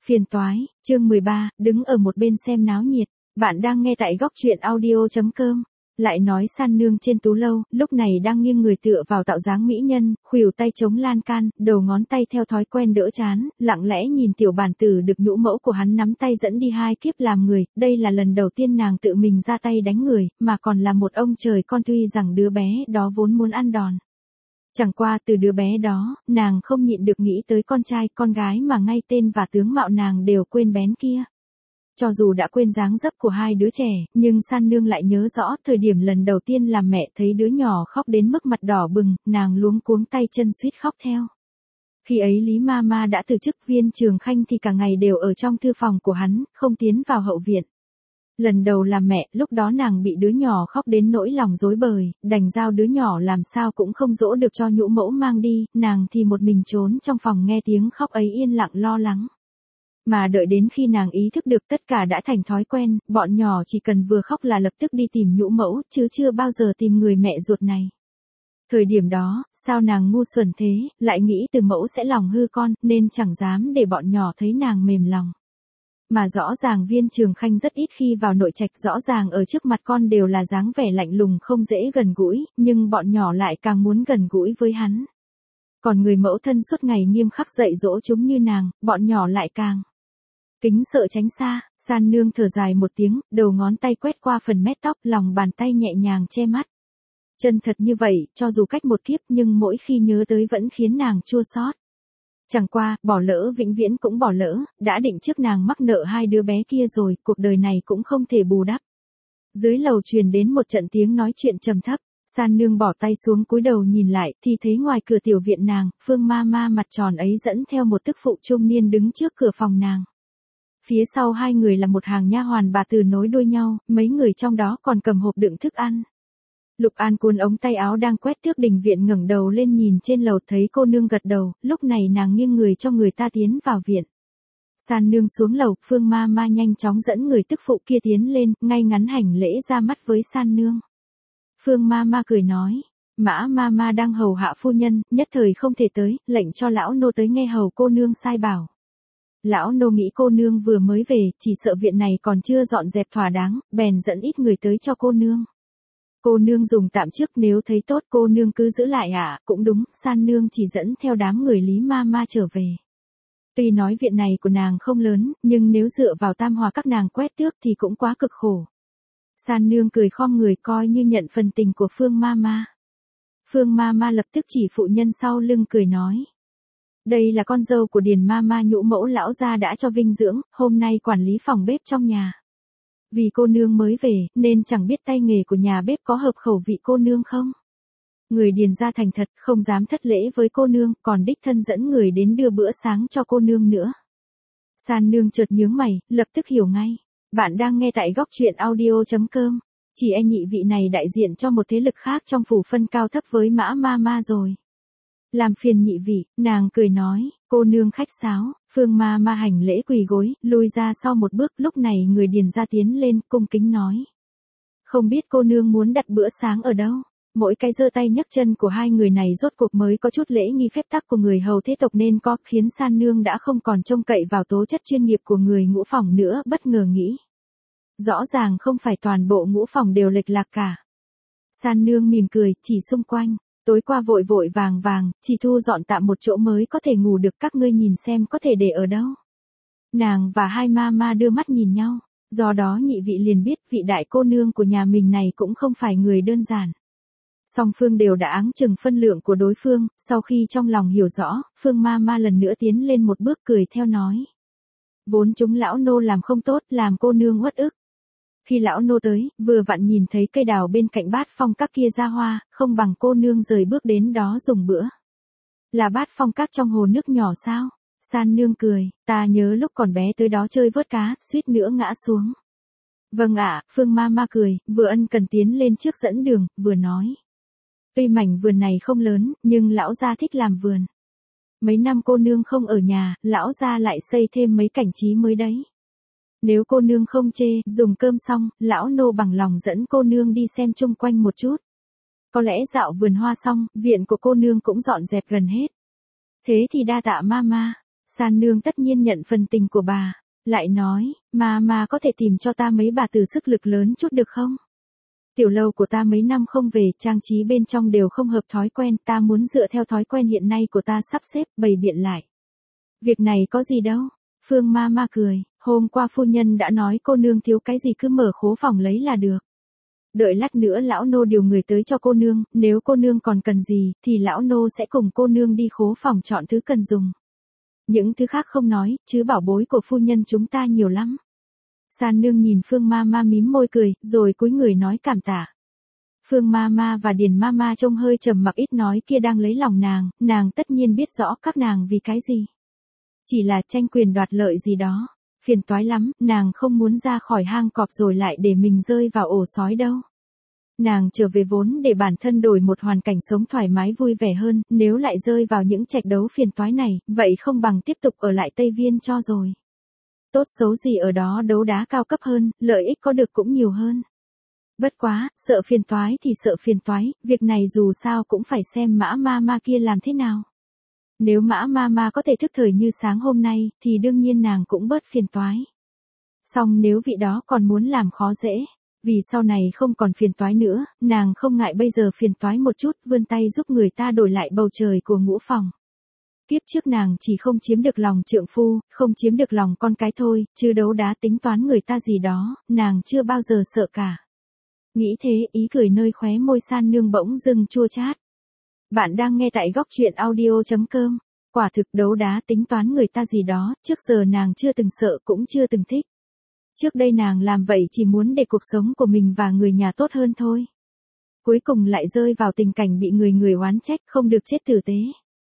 Phiền toái, chương 13, đứng ở một bên xem náo nhiệt. Bạn đang nghe tại góc truyện audio.com. Lại nói San Nương trên tú lâu, lúc này đang nghiêng người tựa vào tạo dáng mỹ nhân, khuỷu tay chống lan can, đầu ngón tay theo thói quen đỡ chán, lặng lẽ nhìn tiểu bản tử được nhũ mẫu của hắn nắm tay dẫn đi 2 kiếp làm người. Đây là lần đầu tiên nàng tự mình ra tay đánh người, mà còn là một ông trời con, tuy rằng đứa bé đó vốn muốn ăn đòn. Chẳng qua từ đứa bé đó, nàng không nhịn được nghĩ tới con trai con gái mà ngay tên và tướng mạo nàng đều quên bén kia. Cho dù đã quên dáng dấp của 2 đứa trẻ, nhưng San Nương lại nhớ rõ thời điểm lần đầu tiên làm mẹ thấy đứa nhỏ khóc đến mức mặt đỏ bừng, nàng luống cuống tay chân suýt khóc theo. Khi ấy Lý Mama đã từ chức, Viên Trường Khanh thì cả ngày đều ở trong thư phòng của hắn, không tiến vào hậu viện. Lần đầu làm mẹ, lúc đó nàng bị đứa nhỏ khóc đến nỗi lòng rối bời, đành giao đứa nhỏ làm sao cũng không dỗ được cho nhũ mẫu mang đi, nàng thì một mình trốn trong phòng nghe tiếng khóc ấy yên lặng lo lắng. Mà đợi đến khi nàng ý thức được tất cả đã thành thói quen, bọn nhỏ chỉ cần vừa khóc là lập tức đi tìm nhũ mẫu, chứ chưa bao giờ tìm người mẹ ruột này. Thời điểm đó, sao nàng ngu xuẩn thế, lại nghĩ từ mẫu sẽ lòng hư con, nên chẳng dám để bọn nhỏ thấy nàng mềm lòng. Mà rõ ràng Viên Trường Khanh rất ít khi vào nội trạch, rõ ràng ở trước mặt con đều là dáng vẻ lạnh lùng không dễ gần gũi, nhưng bọn nhỏ lại càng muốn gần gũi với hắn. Còn người mẫu thân suốt ngày nghiêm khắc dạy dỗ chúng như nàng, bọn nhỏ lại càng kính sợ tránh xa. San Nương thở dài một tiếng, đầu ngón tay quét qua phần mét tóc, lòng bàn tay nhẹ nhàng che mắt. Chân thật như vậy, cho dù cách một kiếp nhưng mỗi khi nhớ tới vẫn khiến nàng chua xót. Chẳng qua, bỏ lỡ vĩnh viễn cũng bỏ lỡ, đã định trước nàng mắc nợ 2 đứa bé kia rồi, cuộc đời này cũng không thể bù đắp. Dưới lầu truyền đến một trận tiếng nói chuyện trầm thấp, San Nương bỏ tay xuống cúi đầu nhìn lại, thì thấy ngoài cửa tiểu viện nàng, Phương Mama mặt tròn ấy dẫn theo một tức phụ trung niên đứng trước cửa phòng nàng. Phía sau 2 người là một hàng nha hoàn bà từ nối đuôi nhau, mấy người trong đó còn cầm hộp đựng thức ăn. Lục An cuốn ống tay áo đang quét tước đình viện ngẩng đầu lên nhìn trên lầu, thấy cô nương gật đầu, lúc này nàng nghiêng người cho người ta tiến vào viện. San Nương xuống lầu, Phương Mama nhanh chóng dẫn người tức phụ kia tiến lên, ngay ngắn hành lễ ra mắt với San Nương. Phương Mama cười nói, Mã Mama đang hầu hạ phu nhân, nhất thời không thể tới, lệnh cho lão nô tới nghe hầu cô nương sai bảo. Lão nô nghĩ cô nương vừa mới về, chỉ sợ viện này còn chưa dọn dẹp thỏa đáng, bèn dẫn ít người tới cho cô nương. Cô nương dùng tạm trước, nếu thấy tốt cô nương cứ giữ lại ạ. Cũng đúng, San Nương chỉ dẫn theo đám người Lý Mama trở về. Tuy nói viện này của nàng không lớn, nhưng nếu dựa vào tam hòa các nàng quét tước thì cũng quá cực khổ. San Nương cười khom người coi như nhận phần tình của Phương Mama. Phương Mama lập tức chỉ phụ nhân sau lưng cười nói. Đây là con dâu của Điền Mama, nhũ mẫu lão gia đã cho vinh dưỡng, hôm nay quản lý phòng bếp trong nhà. Vì cô nương mới về, nên chẳng biết tay nghề của nhà bếp có hợp khẩu vị cô nương không. Người Điền gia thành thật, không dám thất lễ với cô nương, còn đích thân dẫn người đến đưa bữa sáng cho cô nương nữa. San Nương chợt nhướng mày, lập tức hiểu ngay. Bạn đang nghe tại góc truyện audio.com. Chỉ e nhị vị này đại diện cho một thế lực khác trong phủ phân cao thấp với Mã Mama rồi. Làm phiền nhị vị, nàng cười nói, cô nương khách sáo. Phương Mama hành lễ quỳ gối, lùi ra sau một bước, lúc này người Điền gia tiến lên, cung kính nói. Không biết cô nương muốn đặt bữa sáng ở đâu? Mỗi cái giơ tay nhấc chân của 2 người này rốt cuộc mới có chút lễ nghi phép tắc của người hầu thế tộc nên có, khiến San Nương đã không còn trông cậy vào tố chất chuyên nghiệp của người ngũ phòng nữa, bất ngờ nghĩ. Rõ ràng không phải toàn bộ ngũ phòng đều lệch lạc cả. San Nương mỉm cười, chỉ xung quanh. Tối qua vội vội vàng vàng, chỉ thu dọn tạm một chỗ mới có thể ngủ được, các ngươi nhìn xem có thể để ở đâu. Nàng và 2 Mama đưa mắt nhìn nhau, do đó nhị vị liền biết vị đại cô nương của nhà mình này cũng không phải người đơn giản. Song phương đều đã áng chừng phân lượng của đối phương, sau khi trong lòng hiểu rõ, Phương Mama lần nữa tiến lên một bước cười theo nói. Vốn chúng lão nô làm không tốt, làm cô nương uất ức. Khi lão nô tới, vừa vặn nhìn thấy cây đào bên cạnh bát phong các kia ra hoa, không bằng cô nương rời bước đến đó dùng bữa. Là bát phong các trong hồ nước nhỏ sao? San Nương cười, ta nhớ lúc còn bé tới đó chơi vớt cá, suýt nữa ngã xuống. Vâng ạ, Phương Mama cười, vừa ân cần tiến lên trước dẫn đường, vừa nói. Tuy mảnh vườn này không lớn, nhưng lão gia thích làm vườn. Mấy năm cô nương không ở nhà, lão gia lại xây thêm mấy cảnh trí mới đấy. Nếu cô nương không chê, dùng cơm xong, lão nô bằng lòng dẫn cô nương đi xem chung quanh một chút. Có lẽ dạo vườn hoa xong, viện của cô nương cũng dọn dẹp gần hết. Thế thì đa tạ Mama. San nương tất nhiên nhận phần tình của bà, lại nói, mà có thể tìm cho ta mấy bà từ sức lực lớn chút được không? Tiểu lâu của ta mấy năm không về, trang trí bên trong đều không hợp thói quen, ta muốn dựa theo thói quen hiện nay của ta sắp xếp, bày biện lại. Việc này có gì đâu, Phương ma cười, hôm qua phu nhân đã nói cô nương thiếu cái gì cứ mở khố phòng lấy là được. Đợi lát nữa lão nô điều người tới cho cô nương, nếu cô nương còn cần gì, thì lão nô sẽ cùng cô nương đi khố phòng chọn thứ cần dùng. Những thứ khác không nói, chứ bảo bối của phu nhân chúng ta nhiều lắm. San nương nhìn Phương ma mím môi cười, rồi cúi người nói cảm tạ. Phương ma và Điền ma trông hơi trầm mặc ít nói kia đang lấy lòng nàng tất nhiên biết rõ các nàng vì cái gì. Chỉ là tranh quyền đoạt lợi gì đó, phiền toái lắm, nàng không muốn ra khỏi hang cọp rồi lại để mình rơi vào ổ sói đâu. Nàng trở về vốn để bản thân đổi một hoàn cảnh sống thoải mái vui vẻ hơn, nếu lại rơi vào những trạch đấu phiền toái này, vậy không bằng tiếp tục ở lại Tây Viên cho rồi. Tốt xấu gì ở đó đấu đá cao cấp hơn, lợi ích có được cũng nhiều hơn. Bất quá, sợ phiền toái thì sợ phiền toái, việc này dù sao cũng phải xem Mã ma kia làm thế nào. Nếu Mã ma có thể thức thời như sáng hôm nay, thì đương nhiên nàng cũng bớt phiền toái. Song nếu vị đó còn muốn làm khó dễ, vì sau này không còn phiền toái nữa, nàng không ngại bây giờ phiền toái một chút, vươn tay giúp người ta đổi lại bầu trời của ngũ phòng. Kiếp trước nàng chỉ không chiếm được lòng trượng phu, không chiếm được lòng con cái thôi, chứ đấu đá tính toán người ta gì đó, nàng chưa bao giờ sợ cả. Nghĩ thế, ý cười nơi khóe môi San nương bỗng dưng chua chát. Bạn đang nghe tại góc truyện audio.com. Quả thực đấu đá tính toán người ta gì đó, trước giờ nàng chưa từng sợ cũng chưa từng thích. Trước đây nàng làm vậy chỉ muốn để cuộc sống của mình và người nhà tốt hơn thôi. Cuối cùng lại rơi vào tình cảnh bị người oán trách, không được chết tử tế.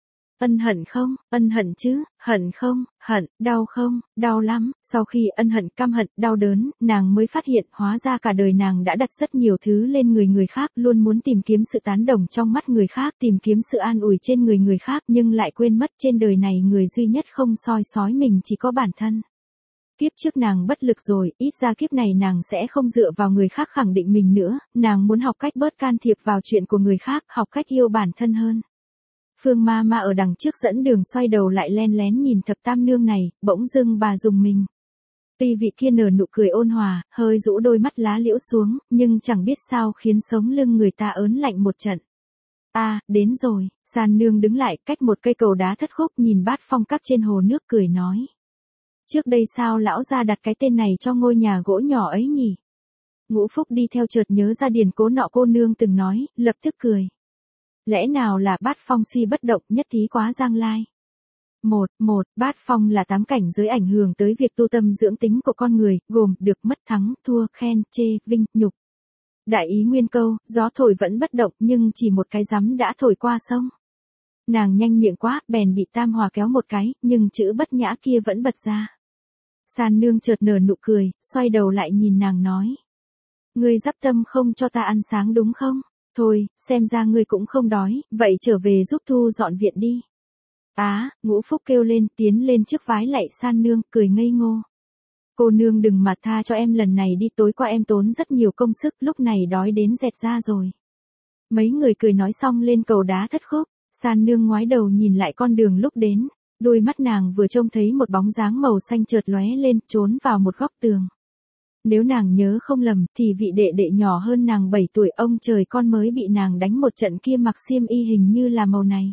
Ân hận không, ân hận chứ, hận không, hận, đau không, đau lắm. Sau khi ân hận căm hận, đau đớn, nàng mới phát hiện hóa ra cả đời nàng đã đặt rất nhiều thứ lên người khác, luôn muốn tìm kiếm sự tán đồng trong mắt người khác, tìm kiếm sự an ủi trên người khác, nhưng lại quên mất trên đời này người duy nhất không soi sói mình chỉ có bản thân. Kiếp trước nàng bất lực rồi, ít ra kiếp này nàng sẽ không dựa vào người khác khẳng định mình nữa, nàng muốn học cách bớt can thiệp vào chuyện của người khác, học cách yêu bản thân hơn. Phương ma ở đằng trước dẫn đường xoay đầu lại len lén nhìn thập tam nương này, bỗng dưng bà rùng mình. Tuy vị kia nở nụ cười ôn hòa, hơi rũ đôi mắt lá liễu xuống, nhưng chẳng biết sao khiến sống lưng người ta ớn lạnh một trận. Đến rồi, San nương đứng lại cách một cây cầu đá thất khúc nhìn bát phong các trên hồ nước cười nói. Trước đây sao lão gia đặt cái tên này cho ngôi nhà gỗ nhỏ ấy nhỉ? Ngũ Phúc đi theo chợt nhớ ra điển cố nọ cô nương từng nói, lập tức cười. Lẽ nào là bát phong suy bất động nhất thí quá giang lai. Bát phong là 8 cảnh giới ảnh hưởng tới việc tu tâm dưỡng tính của con người, gồm được mất thắng, thua, khen, chê, vinh, nhục. Đại ý nguyên câu, gió thổi vẫn bất động nhưng chỉ một cái rắm đã thổi qua sông. Nàng nhanh miệng quá, bèn bị Tam Hòa kéo một cái, nhưng chữ bất nhã kia vẫn bật ra. San nương chợt nở nụ cười, xoay đầu lại nhìn nàng nói. Ngươi dắp tâm không cho ta ăn sáng đúng không? Thôi, xem ra ngươi cũng không đói, vậy trở về giúp thu dọn viện đi. Ngũ Phúc kêu lên, tiến lên trước vái lạy San nương, cười ngây ngô. Cô nương đừng mà tha cho em lần này đi, tối qua em tốn rất nhiều công sức, lúc này đói đến dẹt ra rồi. Mấy người cười nói xong lên cầu đá thất khúc, San nương ngoái đầu nhìn lại con đường lúc đến, đôi mắt nàng vừa trông thấy một bóng dáng màu xanh chợt lóe lên, trốn vào một góc tường. Nếu nàng nhớ không lầm, thì vị đệ đệ nhỏ hơn nàng 7 tuổi ông trời con mới bị nàng đánh một trận kia mặc xiêm y hình như là màu này.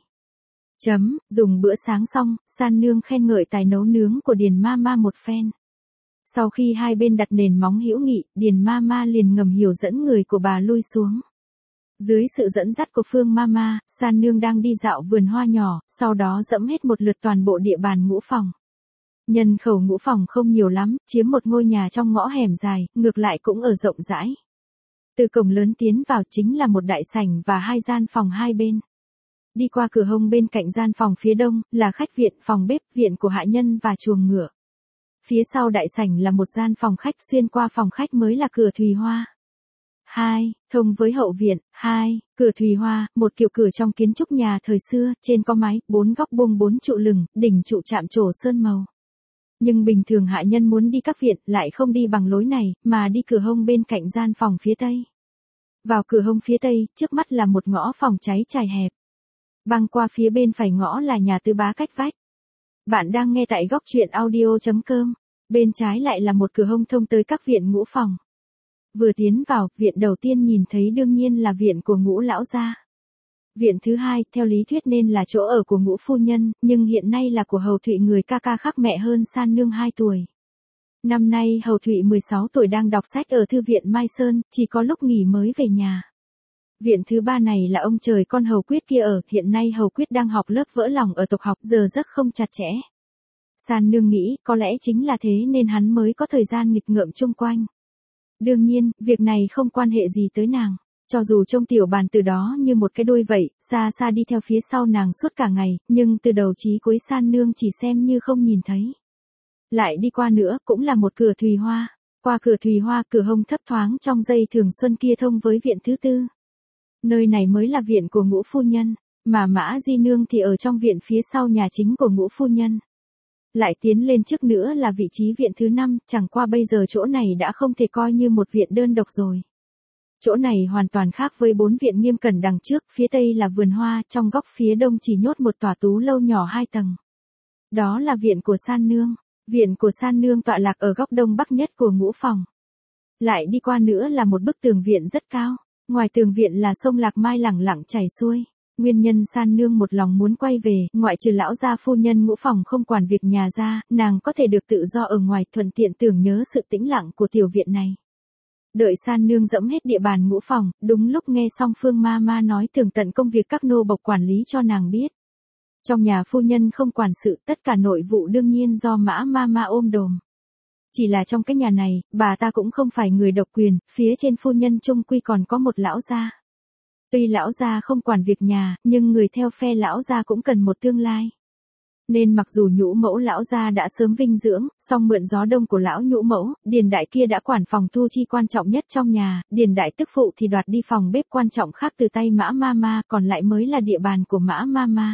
Dùng bữa sáng xong, San nương khen ngợi tài nấu nướng của Điền ma một phen. Sau khi hai bên đặt nền móng hữu nghị, Điền ma liền ngầm hiểu dẫn người của bà lui xuống. Dưới sự dẫn dắt của Phương ma, San nương đang đi dạo vườn hoa nhỏ, sau đó dẫm hết một lượt toàn bộ địa bàn ngũ phòng. Nhân khẩu ngũ phòng không nhiều lắm, chiếm một ngôi nhà trong ngõ hẻm dài, ngược lại cũng ở rộng rãi. Từ cổng lớn tiến vào chính là một đại sảnh và 2 gian phòng hai bên. Đi qua cửa hông bên cạnh gian phòng phía đông, là khách viện, phòng bếp, viện của hạ nhân và chuồng ngựa. Phía sau đại sảnh là một gian phòng khách, xuyên qua phòng khách mới là cửa thùy hoa. 2. Thông với hậu viện. 2. Cửa thùy hoa, một kiểu cửa trong kiến trúc nhà thời xưa, trên có mái, 4 góc buông 4 trụ lừng, đỉnh trụ chạm trổ sơn màu. Nhưng bình thường hạ nhân muốn đi các viện, lại không đi bằng lối này, mà đi cửa hông bên cạnh gian phòng phía tây. Vào cửa hông phía tây, trước mắt là một ngõ phòng cháy trải hẹp. Băng qua phía bên phải ngõ là nhà tứ bá cách vách. Bạn đang nghe tại góc truyện audio.com. Bên trái lại là một cửa hông thông tới các viện Ngũ phòng. Vừa tiến vào, viện đầu tiên nhìn thấy đương nhiên là viện của Ngũ lão gia. Viện thứ hai, theo lý thuyết nên là chỗ ở của Ngũ phu nhân, nhưng hiện nay là của Hầu Thụy người ca ca khác mẹ hơn San nương 2 tuổi. Năm nay Hầu Thụy 16 tuổi đang đọc sách ở thư viện Mai Sơn, chỉ có lúc nghỉ mới về nhà. Viện thứ ba này là ông trời con Hầu Quyết kia ở, hiện nay Hầu Quyết đang học lớp vỡ lòng ở tộc học, giờ giấc không chặt chẽ. San nương nghĩ, có lẽ chính là thế nên hắn mới có thời gian nghịch ngợm chung quanh. Đương nhiên, việc này không quan hệ gì tới nàng. Cho dù trông tiểu bàn từ đó như một cái đuôi vậy, xa xa đi theo phía sau nàng suốt cả ngày, nhưng từ đầu chí cuối San nương chỉ xem như không nhìn thấy. Lại đi qua nữa, cũng là một cửa thùy hoa. Qua cửa thùy hoa, cửa hông thấp thoáng trong dây thường xuân kia thông với viện thứ tư. Nơi này mới là viện của Ngũ phu nhân, mà Mã Di nương thì ở trong viện phía sau nhà chính của Ngũ phu nhân. Lại tiến lên trước nữa là vị trí viện thứ 5, chẳng qua bây giờ chỗ này đã không thể coi như một viện đơn độc rồi. Chỗ này hoàn toàn khác với 4 viện nghiêm cẩn đằng trước, phía tây là vườn hoa, trong góc phía đông chỉ nhốt một tòa tú lâu nhỏ 2 tầng. Đó là viện của San nương. Viện của San nương tọa lạc ở góc đông bắc nhất của Ngũ phòng. Lại đi qua nữa là một bức tường viện rất cao, ngoài tường viện là sông Lạc Mai lẳng lặng chảy xuôi. Nguyên nhân San nương một lòng muốn quay về, ngoại trừ lão gia phu nhân Ngũ phòng không quản việc nhà ra, nàng có thể được tự do ở ngoài, thuận tiện tưởng nhớ sự tĩnh lặng của tiểu viện này. Đợi San nương dẫm hết địa bàn Ngũ phòng, đúng lúc nghe xong Phương Mama nói tường tận công việc các nô bộc quản lý cho nàng biết. Trong nhà phu nhân không quản sự, tất cả nội vụ đương nhiên do Mã Mama ôm đồm. Chỉ là trong cái nhà này, bà ta cũng không phải người độc quyền, phía trên phu nhân chung quy còn có một lão gia. Tuy lão gia không quản việc nhà, nhưng người theo phe lão gia cũng cần một tương lai. Nên mặc dù Nhũ mẫu lão gia đã sớm vinh dưỡng, song mượn gió đông của lão Nhũ mẫu, Điền đại kia đã quản phòng thu chi quan trọng nhất trong nhà, Điền đại tức phụ thì đoạt đi phòng bếp quan trọng khác từ tay Mã Mama, còn lại mới là địa bàn của Mã Mama.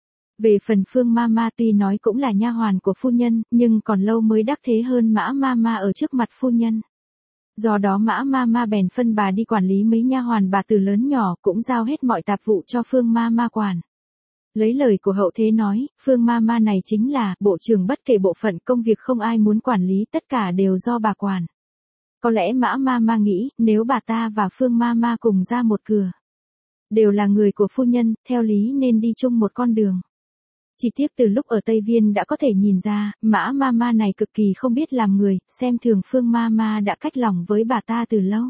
Về phần Phương Mama tuy nói cũng là nha hoàn của phu nhân, nhưng còn lâu mới đắc thế hơn Mã Mama ở trước mặt phu nhân. Do đó Mã Mama bèn phân bà đi quản lý mấy nha hoàn bà từ lớn nhỏ, cũng giao hết mọi tạp vụ cho Phương Mama quản. Lấy lời của hậu thế nói, Phương Mama này chính là bộ trưởng bất kể bộ phận công việc không ai muốn quản lý, tất cả đều do bà quản. Có lẽ Mã Mama nghĩ, nếu bà ta và Phương Mama cùng ra một cửa, đều là người của phu nhân, theo lý nên đi chung một con đường. Chỉ tiếc từ lúc ở Tây Viên đã có thể nhìn ra, Mã Mama này cực kỳ không biết làm người, xem thường Phương Mama đã cách lòng với bà ta từ lâu.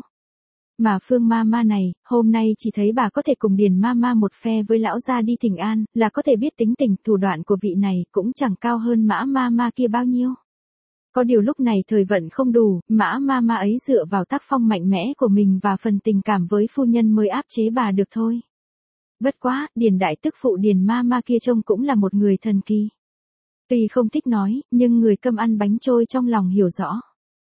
Mà Phương Mama này, hôm nay chỉ thấy bà có thể cùng Điền Mama một phe với lão gia đi thỉnh an, là có thể biết tính tình thủ đoạn của vị này cũng chẳng cao hơn Mã Mama kia bao nhiêu. Có điều lúc này thời vận không đủ, Mã Mama ấy dựa vào tác phong mạnh mẽ của mình và phần tình cảm với phu nhân mới áp chế bà được thôi. Bất quá, Điền đại tức phụ Điền Mama kia trông cũng là một người thần kỳ. Tuy không thích nói, nhưng người cơm ăn bánh trôi trong lòng hiểu rõ.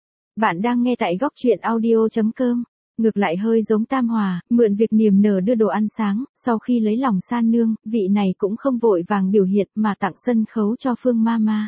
Bạn đang nghe tại góc truyện audio.com. Ngược lại hơi giống Tam Hòa, mượn việc niềm nở đưa đồ ăn sáng, sau khi lấy lòng San nương, vị này cũng không vội vàng biểu hiện mà tặng sân khấu cho Phương Mama.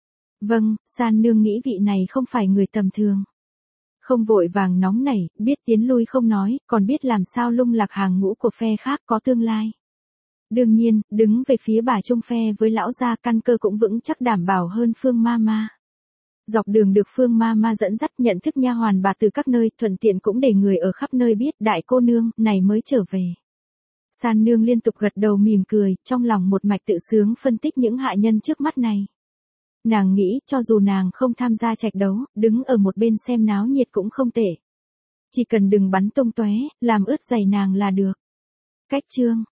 Vâng, San nương nghĩ vị này không phải người tầm thường. Không vội vàng nóng nảy, biết tiến lui không nói, còn biết làm sao lung lạc hàng ngũ của phe khác có tương lai. Đương nhiên, đứng về phía bà chung phe với lão gia căn cơ cũng vững chắc đảm bảo hơn Phương Mama. Dọc đường được Phương Mama dẫn dắt nhận thức nha hoàn bà từ các nơi, thuận tiện cũng để người ở khắp nơi biết đại cô nương này mới trở về. San nương liên tục gật đầu mỉm cười, trong lòng một mạch tự sướng phân tích những hạ nhân trước mắt này. Nàng nghĩ cho dù nàng không tham gia trạch đấu, đứng ở một bên xem náo nhiệt cũng không tệ. Chỉ cần đừng bắn tung tóe, làm ướt giày nàng là được. Cách chương